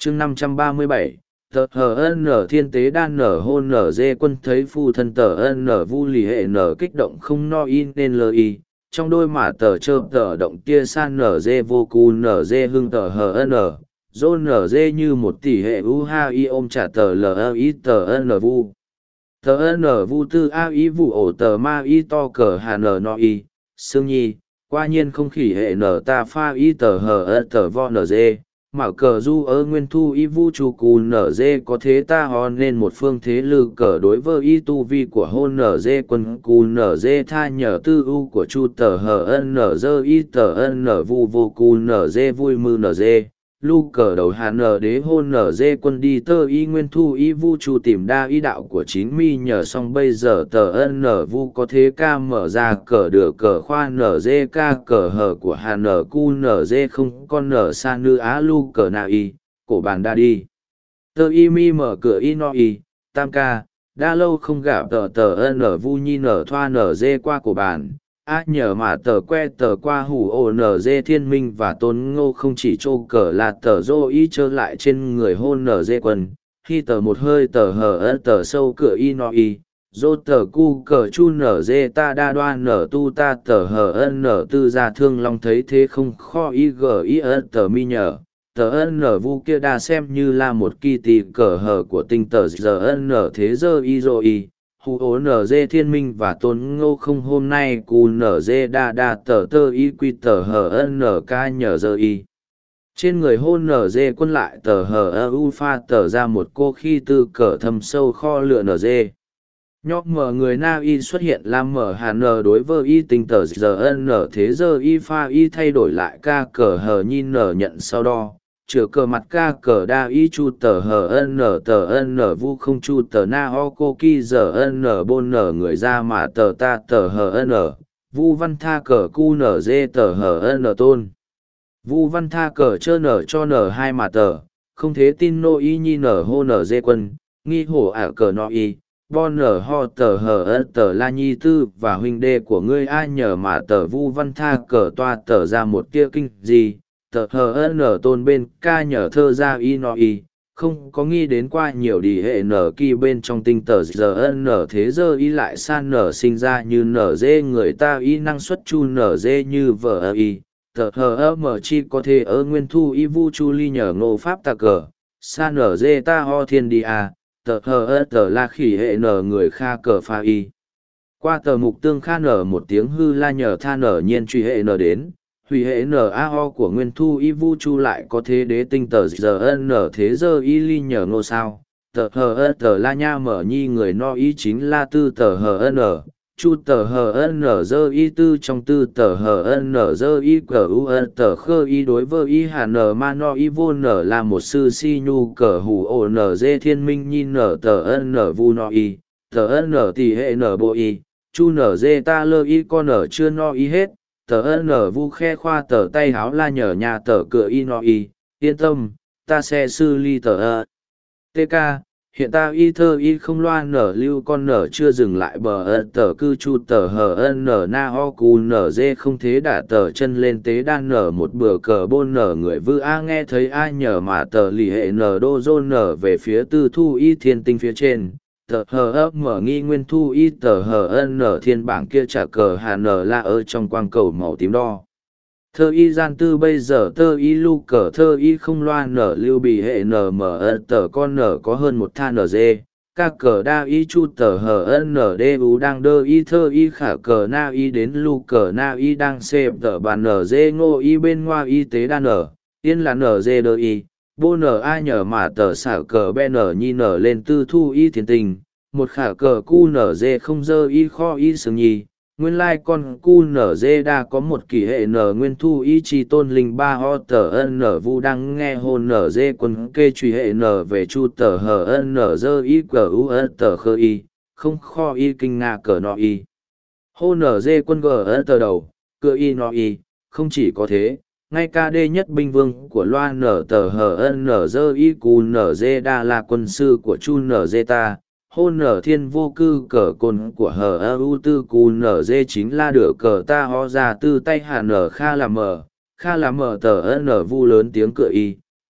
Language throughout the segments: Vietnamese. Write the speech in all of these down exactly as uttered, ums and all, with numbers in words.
chương năm trăm ba mươi bảy, tờ hờ n thiên tế đan nở hôn nở dê quân thấy phu thân tờ n vu lì hệ nở kích động không no in nên lơ y, trong đôi mả tờ chơ tờ động tia san nở dê vô cu nở dê hưng tờ hờ n, dô nở dê như một tỷ hệ u ha y ôm trả tờ l i tờ n vu. Tờ n vu tư a y vụ ổ tờ ma y to cờ hà n no y, sương nhi, qua nhiên không khỉ hệ nở ta pha y tờ hờ tờ vo nở dê. Mạo cờ du ơ nguyên thu y vu chu cù nở dê có thế ta ho nên một phương thế lư cờ đối với y tu vi của hôn nở dê quân cù nở dê tha nhờ tư u của chu tờ hờ nở dơ y tờ nở vu vô cù nở dê vui mư nở dê lu cờ đầu hà nở đế hôn nở dê quân đi tơ y nguyên thu y vu chu tìm đa y đạo của chín mi nhờ xong bây giờ tờ nở vu có thế ca mở ra cờ đửa cờ khoa nở dê ca cờ hờ của hà nở cu nở dê không con nở sa nư á lu cờ na y cổ bàn đa đi tơ y mi mở cửa y no y tam ca đa lâu không gặp tờ tờ nở vu nhi nở thoa nở dê qua cổ bàn a nhờ mà tờ que tờ qua hủ ổ nở dê thiên minh và tôn ngô không chỉ trô cờ là tờ dô y trơ lại trên người hôn nở dê quân khi tờ một hơi tờ hờ ơ tờ sâu cửa y no y dô tờ cu cờ chu nở dê ta đa đoan nở tu ta tờ hờ ân nở tư gia thương long thấy thế không kho y gờ y ơ tờ mi nhờ tờ ân nở vu kia đa xem như là một kỳ tì cờ hờ của tinh tờ giờ ân nở thế giờ y dô y hù ố nở dê thiên minh và tôn ngô không hôm nay cù nở dê đa đa tờ tơ y quy tờ hờ ân nở ca nhờ giờ y trên người hôn nở dê quân lại tờ hờ ơ u pha tờ ra một cô khi tư cờ thâm sâu kho lựa nở dê nhóc mở người na y xuất hiện làm mở hà nở đối với y tinh tờ giờ ân nở thế giờ y pha y thay đổi lại ca cờ hờ nhi nở nhận sau đo chữa cờ mặt ca cờ đa y chu tờ hờ ân nở tờ ân nở vu không chu tờ na ho cô ki giờ ân nở bôn nở người ra mà tờ ta tờ hờ ân nở vu văn tha cờ cu nở dê tờ hờ ân nở tôn vu văn tha cờ chơ nở cho nở hai mà tờ không thế tin nô y nhi nở hô nở dê quân nghi hổ ả cờ no y bon nở ho tờ hờ ân tờ la nhi tư và huynh đê của ngươi ai nhờ mà tờ vu văn tha cờ toa tờ ra một tia kinh gì tờ hờ nở tôn bên ca nhờ thơ ra y no y không có nghi đến qua nhiều đi hệ nở kỳ bên trong tinh tờ giờ nở thế giờ y lại san nở sinh ra như nở dê người ta y năng suất chu nở dê như vợ y tờ hờ mở chi có thể ở nguyên thu y vu chu ly nhờ ngô pháp ta cờ san nở dê ta ho thiên đi à tờ hờ tờ la khỉ hệ nở người kha cờ pha y qua tờ mục tương kha nở một tiếng hư la nhờ tha nở nhiên truy hệ nở đến hủy hệ nở a ho của nguyên thu y vu chu lại có thế đế tinh tờ giờ nở thế giờ y ly nhờ ngô sao tờ hờ tờ la nha mở nhi người no y chính la tư tờ hờ nở chu tờ hờ nở dơ y tư trong tư tờ hờ nở dơ y cờ u tờ khơ y đối với y hà nở ma no y vô nở là một sư si nhu cờ hủ ổ nở dê thiên minh nhi nở tờ nở vu no y tờ nở tỷ hệ nở bộ y chu nở dê ta lơ y con nở chưa no y hết tờ nở vu khe khoa tờ tay háo la nhờ nhà tờ cửa y no y yên tâm ta sẽ sư ly tờ ơ tk hiện ta y thơ y không loa nở lưu con nở chưa dừng lại bờ ơ tờ cư chu tờ hờ ân nở na ho cù nở dê không thế đả tờ chân lên tế đan nở một bừa cờ bôn nở người vư a nghe thấy ai nhờ mà tờ lì hệ nở đô dô nở về phía tư thu y thiên tinh phía trên tờ hờ ấp mở nghi nguyên thu y tờ hờ ân nở thiên bảng kia trả cờ hà nở la ở trong quang cầu màu tím đo thơ y gian tư bây giờ tơ y lu cờ thơ y không loa nở lưu bị hệ nở mở ân tờ con nở có hơn một tha nở dê ca cờ đa y chu tờ hờ ân nở đê u đang đơ y thơ y khả cờ na y đến lu cờ na y đang xếp tờ bàn nở dê ngô y bên ngoa y tế đa nở yên là nở dê đơ y bô nở ai nhờ mà tờ xả cờ be nở nhi nở lên tư thu y thiên tình một khả cờ cu nở dê không dơ y kho y sừng nhi nguyên lai con cu nở dê đa có một kỷ hệ nở nguyên thu y chi tôn linh ba ho tờ ân nở vu đang nghe hồn nở dê quân kê truy hệ nở về chu tờ hờ ân nở dơ y cờ u ân tờ khơ y không kho y kinh nga cờ no y hô nở dê quân gờ ân tờ đầu cựa y no y không chỉ có thế ngay ca đê nhất binh vương của loa nở tờ hờ ân nở dơ y cù nở dê đa là quân sư của chu nở dê ta hôn nở thiên vô cư cờ cồn của hờ ơ u tư cù nở dê chính là đửa cờ ta ho ra tư tay hà nở kha là mờ kha là mờ tờ ân nở vu lớn tiếng cựa y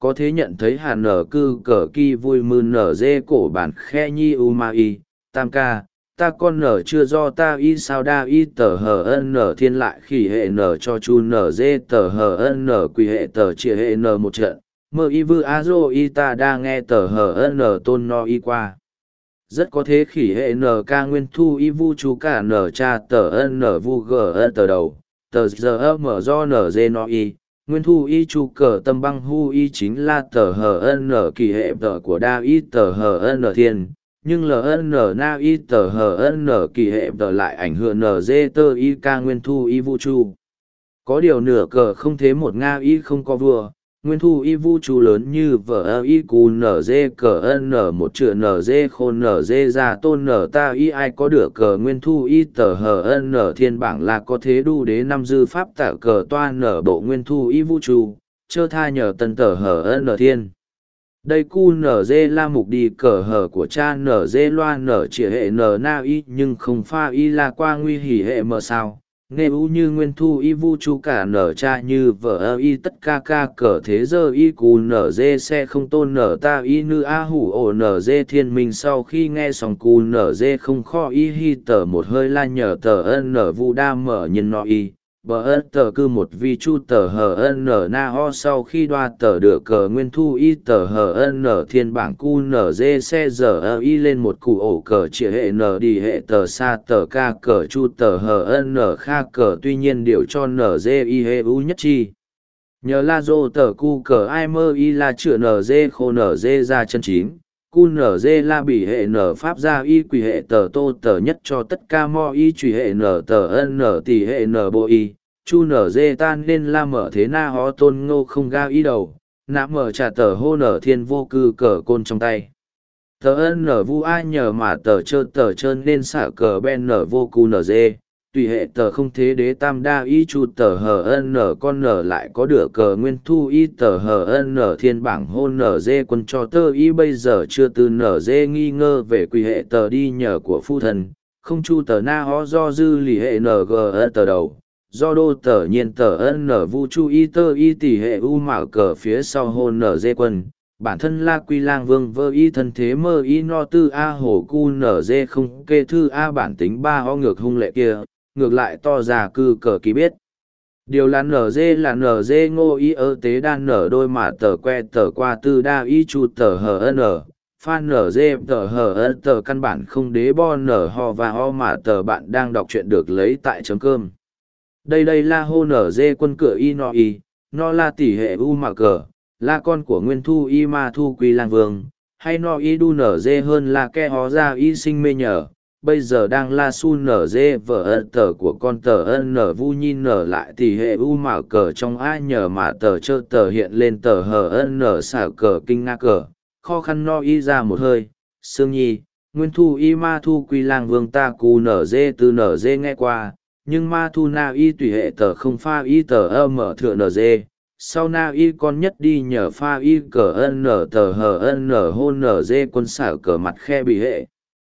có thể nhận thấy hàn nở cư cờ kỳ vui mư nở dê cổ bản khe nhi u ma y, tam ca, ta con nở chưa do ta y sao đa y tờ hờ ân nở thiên lại khỉ hệ nở cho chu nở dê tờ hờ ân nở quỳ hệ tờ chia hệ nở một trận, mơ y vư a dô y ta đa nghe tờ hờ ân nở tôn no y qua. Rất có thế khỉ hệ nở ca nguyên thu y vu chú cả nở cha tờ ân nở vu gờ ân tờ đầu, tờ giờ mở do nở dê no y. Nguyên thu y chu cờ tâm băng hu y chính là tờ hờ ân nở kỳ hệ tờ của đa y tờ hờ ân nở thiên, nhưng ln na y tờ hờ ân nở kỳ hệ tờ lại ảnh hưởng nz tơ y ca nguyên thu y vũ chu. Có điều nửa cờ không thế một nga y không có vua, nguyên thu y vũ chu lớn như vở y cù nz cờ ân nở một chữ nz khôn nz ra tôn nở ta y ai có được cờ nguyên thu y tờ hờ ân nở thiên bảng là có thế đu đế năm dư pháp tạ cờ toa nở bộ nguyên thu y vũ chu, chơ tha nhờ tân tờ hờ ân nở thiên. Đây cu nở dê la mục đi cờ hở của cha nở dê loa nở chỉ hệ nở na y nhưng không pha y là qua nguy hỉ hệ mờ sao. Nghe u như nguyên thu y vu chu cả nở cha như vợ ơ y tất ca ca cờ thế giờ y cu nở dê xe không tôn nở ta y nữ a hủ ổ nở dê thiên minh sau khi nghe xong cu nở dê không kho y hi tờ một hơi la nhờ tờ ân nở vu đa mở nhân nọ y. Bờ ân tờ cư một vi chu tờ hờ ân nở na ho sau khi đoa tờ được cờ nguyên thu y tờ hờ ân nở thiên bảng cu nở dê xe giờ ơ y lên một cụ ổ cờ chĩa hệ nở đi hệ tờ xa tờ ca cờ chu tờ hờ ân nở kha cờ tuy nhiên điều cho nở dê y hệ u nhất chi. Nhờ la dô tờ cu cờ ai mơ y la chữa nở dê khô nở dê ra chân chín. Cu nở dê la bị hệ nở pháp ra y quỷ hệ tờ tô tờ nhất cho tất ca mo y truy hệ nở tờ ân nở tỷ hệ nở bộ y, chu nở dê tan nên la mở thế na ho tôn ngô không ga y đầu, nã mở trả tờ hô nở thiên vô cư cờ côn trong tay. Tờ ân nở vu ai nhờ mà tờ trơ tờ trơn nên xả cờ ben nở vô cu nở dê, tùy hệ tờ không thế đế tam đa y chu tờ hờ ân nở con nở lại có được cờ nguyên thu y tờ hờ ân nở thiên bảng hôn nở dê quân cho tơ y bây giờ chưa từ nở dê nghi ngơ về quỳ hệ tờ đi nhờ của phu thần, không chu tờ na ho do dư lì hệ ng tờ đầu, do đô tờ nhiên tờ ân nở vu chu y tơ y tỷ hệ u mạo cờ phía sau hôn nở dê quân. Bản thân la quy lang vương vơ y thân thế mơ y no tư a hồ cu nở dê không kê thư a bản tính ba ho ngược hung lệ kia, ngược lại to già cư cờ ký biết. Điều là nở dê là nở dê ngô y ơ tế đan nở đôi mà tờ que tờ qua tư đa y chu tờ hờ n, pha nở dê tờ hờ n tờ căn bản không đế bo nở ho và ho mà tờ bạn đang đọc chuyện được lấy tại chấm cơm. Đây đây là hô nở dê quân cửa y no y, no la tỷ hệ u mà cờ, là con của nguyên thu y ma thu quy lang vương, hay no y đu nở dê hơn là ke hó ra y sinh mê nhờ. Bây giờ đang la su nở dê vợ ân tờ của con tờ ân nở vu nhi nở lại thì hệ u mạo cờ trong ai nhờ mà tờ chơ tờ hiện lên tờ hờ ân nở xả cờ kinh nga cờ, khó khăn no y ra một hơi, sương nhi, nguyên thu y ma thu quy lang vương ta cù nở dê từ nở dê nghe qua, nhưng ma thu na y tùy hệ tờ không pha y tờ ơ mở thượng nở dê. Sau na y con nhất đi nhờ pha y cờ ân nở tờ hờ ân nở hôn nở dê quân xả cờ mặt khe bị hệ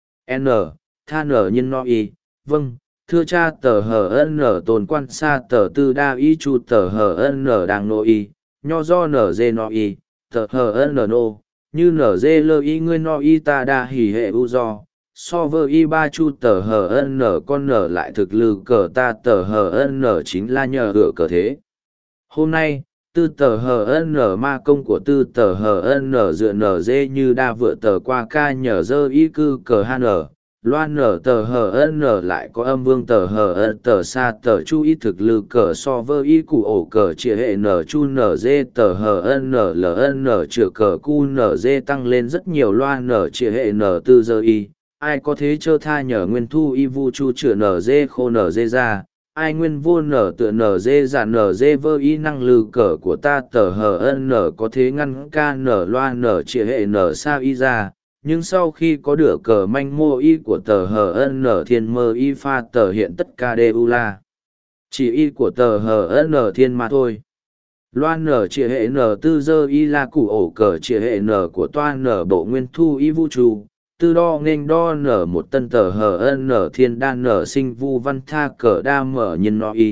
n tha nở nhân no y, vâng, thưa cha tờ hờ ân nở tồn quan xa tờ tư đa y chu tờ hờ ân nở đang nô y, nho do nở dê no y, tờ hờ ân nở nô, như nở dê lơ y ngươi no y ta đa hỉ hệ u do, so vơ y ba chu tờ hờ ân nở con nở lại thực lư cờ ta tờ hờ ân nở chính là nhờ hựa cờ thế. Hôm nay, tư tờ hờ ân nở ma công của tư tờ hờ ân nở dựa nở dê như đa vựa tờ qua ca nhờ dơ y cư cờ han nở. Loan nở tờ hờ ân nở lại có âm vương tờ hờ ân tờ xa tờ chu y thực lư cờ so vơ y cụ ổ cờ chia hệ nở chu nở dê tờ hờ ân nở ln nở chữa cờ cu nở dê tăng lên rất nhiều loan nở chia hệ nở tư giờ y. Ai có thế chơ tha nhờ nguyên thu y vu chu chữa nở dê khô nở dê ra, ai nguyên vô nở tựa nở dê giả nở dê vơ y năng lư cờ của ta tờ hờ ân nở có thế ngăn ca nở loan nở chia hệ nở sao y ra. Nhưng sau khi có được cờ manh mô y của tờ hờ ân nở thiên mơ y pha tờ hiện tất ca đê u la. Chỉ y của tờ hờ ân nở thiên mà thôi. Loan nở trịa hệ nở tư dơ y la củ ổ cờ trịa hệ nở của toan nở bộ nguyên thu y vũ trụ. Tư đo nghênh đo nở một tân tờ hờ ân nở thiên đan nở sinh vu văn tha cờ đa mở nhân no y.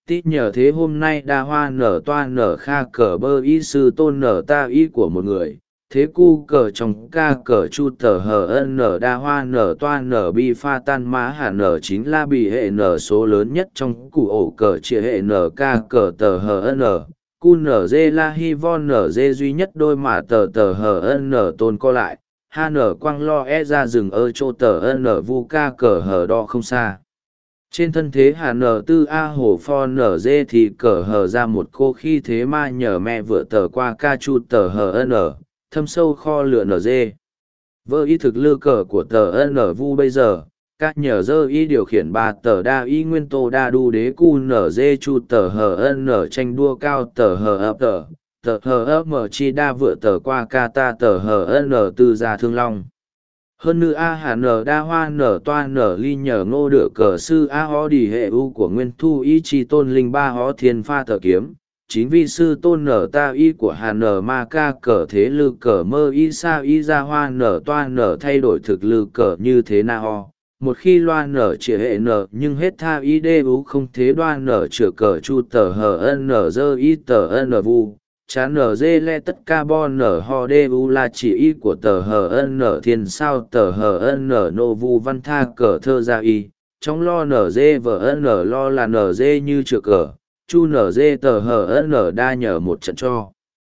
Tí nhờ thế hôm nay đa hoa nở toa nở kha cờ bơ y sư tôn nở ta y của một người, thế cu cờ trong ca cờ chu tờ hờ ân nở đa hoa nở toa nở bi pha tan má hà nở chính la bị hệ nở số lớn nhất trong cụ ổ cờ chia hệ nở ca cờ tờ hờ ân nở, cu nở dê la hi von nở dê duy nhất đôi mà tờ tờ hờ ân nở tôn co lại, ha nở quang lo e ra rừng ơ chô tờ ân nở vu ca cờ hờ đo không xa. Trên thân thế hà nở tư a hồ pho nở dê thì cờ hờ ra một cô khi thế ma nhờ mẹ vợ tờ qua ca chu tờ hờ nở, thâm sâu kho lửa nở dê. Vơ y thực lư cờ của tờ nở vu bây giờ, các nhờ dơ y điều khiển ba tờ đa y nguyên tô đa đu đế cu nở dê chu tờ hờ nở tranh đua cao tờ hờ ấp tờ, tờ hờ ấp mở chi đa vựa tờ qua ca ta tờ hờ nở tư gia thương long. Hơn nữa a hà nở đa hoa nở toa nở ly nhờ ngô đựa cờ sư a ho đi hệ u của nguyên thu y chi tôn linh ba ho thiên pha tờ kiếm, chín vi sư tôn nở ta y của hà nở ma ca cờ thế lư cờ mơ y sa y ra hoa nở toa nở thay đổi thực lư cờ như thế na ho. Một khi loa nở chỉ hệ nở nhưng hết tha y đê u không thế đoa nở chữa cờ chu tờ hờ ân nở dơ y tờ ân nở vu. Chá nở dê le tất ca bo nở ho đê u là chỉ y của tờ hờ ân nở thiên sao tờ hờ ân nở nô vu văn tha cờ thơ ra y. Trong lo nở dê vợ ân nở lo là nở dê như chữa cờ, chu nở dê tờ hờ ân nở đa nhờ một trận cho.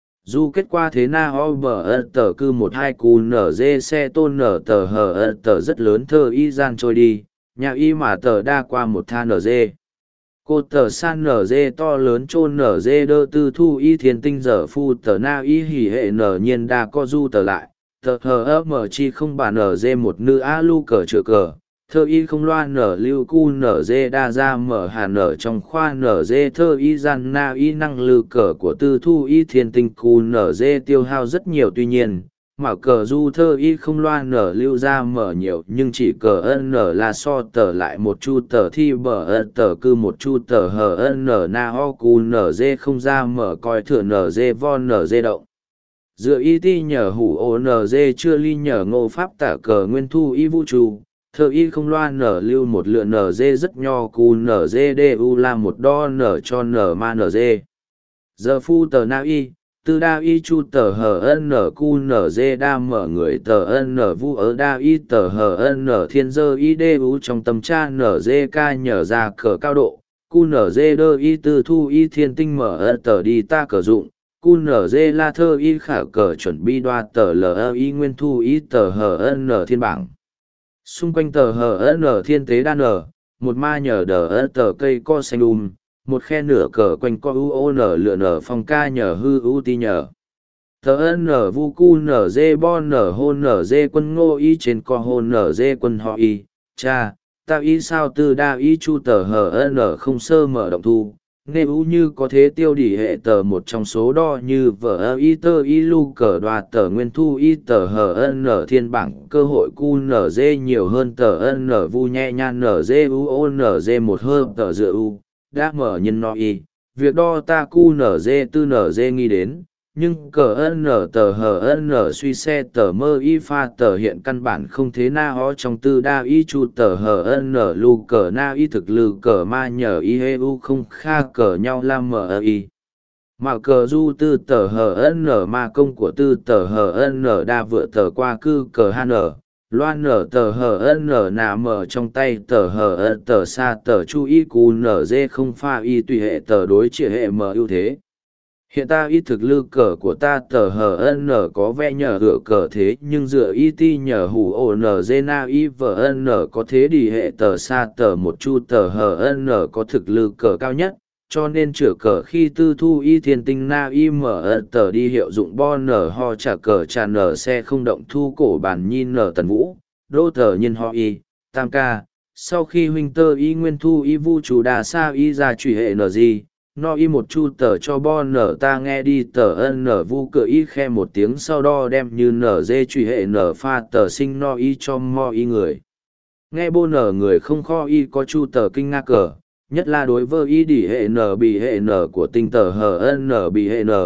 Dù kết quả thế na ho bờ ân tờ cư một hai cù nở dê xe tôn nở tờ hờ ân tờ rất lớn thơ y gian trôi đi, nhà y mà tờ đa qua một tha nở dê. Cô tờ san nở dê to lớn chôn nở dê đơ tư thu y thiên tinh dở phu tờ na y hỉ hệ nở nhiên đa co du tờ lại, tờ hờ ơ mở chi không bà nở dê một nữ a lu cờ chữa cờ, thơ y không loa nở lưu cu nở dê đa ra mở hà nở trong khoa nở dê thơ y gian na y năng lư cờ của tư thu y thiên tinh cu nở dê tiêu hao rất nhiều tuy nhiên. Mà cờ du thơ y không loa nở lưu ra mở nhiều nhưng chỉ cờ ân nở là so tờ lại một chu tờ thi bờ ân tờ cư một chu tờ hờ ân nở na ho cù nở dê không ra mở coi thừa nở dê von nở dê động. Dựa y ti nhờ hủ ô nở dê chưa ly nhờ ngô pháp tả cờ nguyên thu y vũ tru, thơ y không loa nở lưu một lựa nở dê rất nho cù nở dê đê u là một đo nở cho nở ma nở dê. Giờ phu tờ na y. Từ đa y chu tờ hờ ân nở cu nở dê đa mở người tờ ân nở vu ở đa y tờ hờ ân nở thiên dơ y đê u trong tâm cha nở dê ca nhờ ra cờ cao độ, cu nở dê đơ y tư thu y thiên tinh mở ân tờ đi ta cờ dụng, cu nở dê la thơ y khả cờ chuẩn bi đoa tờ lờ y nguyên thu y tờ hờ ân nở thiên bảng. Xung quanh tờ hờ ân nở thiên tế đa nở, một ma nhờ đờ ân tờ cây co xanh um. Một khe nửa cờ quanh co u ô nở lựa nở phong ca nhờ hư u ti nhờ. Thờ ân nở vu cu nở dê bo nở hôn nở dê quân ngô y trên co hôn nở dê quân họ y. Cha, ta y sao tư đa y chu tờ hờ ân nở không sơ mở động thu. Nghe u như có thế tiêu đỉ hệ tờ một trong số đo như vở ơ y tơ y lu cờ đoà tờ nguyên thu y tờ hờ ân nở thiên bảng cơ hội cu nở dê nhiều hơn tờ ân nở vu nhẹ nhan nở dê u ô nở dê một hơn tờ dựa u. Đã mở nhân no y, việc đo ta cu nở dê tư nở dê nghi đến, nhưng cờ ân nở tờ hờ ân nở suy xe tờ mơ y pha tờ hiện căn bản không thế na ho trong tư đa y chu tờ hờ ân nở lu cờ na y thực lư cờ ma nhờ y hê u không kha cờ nhau lam mở y. Mà cờ du tư tờ hờ ân nở ma công của tư tờ hờ ân nở đa vựa tờ qua cư cờ han nở. Loan nở tờ hờ ân nở nà mở trong tay tờ hờ ân tờ xa tờ chu y cù nở dê không pha y tùy hệ tờ đối trị hệ mở ưu thế. Hiện ta y thực lư cờ của ta tờ hờ ân nở có vẻ nhờ hựa cờ thế nhưng dựa y ti nhờ hủ ổ nở dê na y vờ ân nở có thế đi hệ tờ xa tờ một chu tờ hờ ân nở có thực lư cờ cao nhất. Cho nên chữa cờ khi tư thu y thiên tinh na y mở ân tờ đi hiệu dụng bo nở ho trả cờ trà nở xe không động thu cổ bản nhi nở tần vũ, đô tờ nhân ho y, tam ca. Sau khi huynh tơ y nguyên thu y vu chủ đà sa y ra trùy hệ nở gì, no y một chu tờ cho bo nở ta nghe đi tờ ân nở vu cửa y khe một tiếng sau đó đem như nở dê trùy hệ nở pha tờ sinh no y cho mo y người. Nghe bô nở người không kho y có chu tờ kinh nga cờ. Nhất là đối với y đỉ hệ n bị hệ n của tinh tờ hờ n bị hệ n,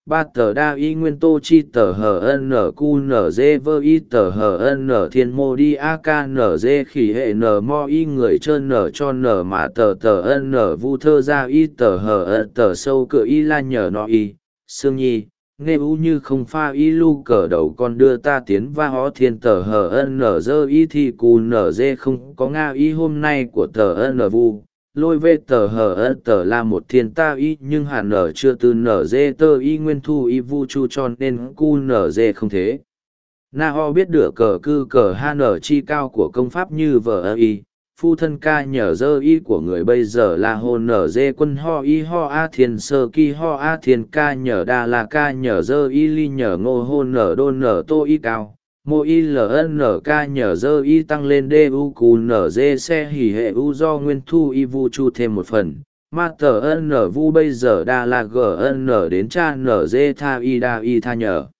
ba tờ đa y nguyên tô chi tờ hờ n q n d vơ y tờ hờ n thiên mô đi a k n d khỉ hệ n mo y người trơn n cho n mà tờ tờ n vu thơ ra y tờ hờ tờ sâu cửa y la nhờ no y sương nhi nghe u như không pha y lu cờ đầu con đưa ta tiến va hó thiên tờ hờ n dơ y thì cù n dê không có nga y hôm nay của tờ n vu lôi về tờ hờ tờ là một thiên ta y nhưng hàn nở chưa từ nở dê tơ y nguyên thu y vu chu cho nên cu nở dê không thế na ho biết được cờ cư cờ ha nở chi cao của công pháp như vờ ơ y phu thân ca nhờ dơ y của người bây giờ là hồn nở dê quân ho y ho a thiên sơ ki ho a thiên ca nhờ đa là ca nhờ dơ y ly nhờ ngô hôn nở đôn nở tô y cao mô y ln k nhờ dơ y tăng lên đê u cù nở dê xe hỉ hệ u do nguyên thu y vu chu thêm một phần ma tờ n vu bây giờ đa là gn đến cha nở dê tha y đa y tha nhờ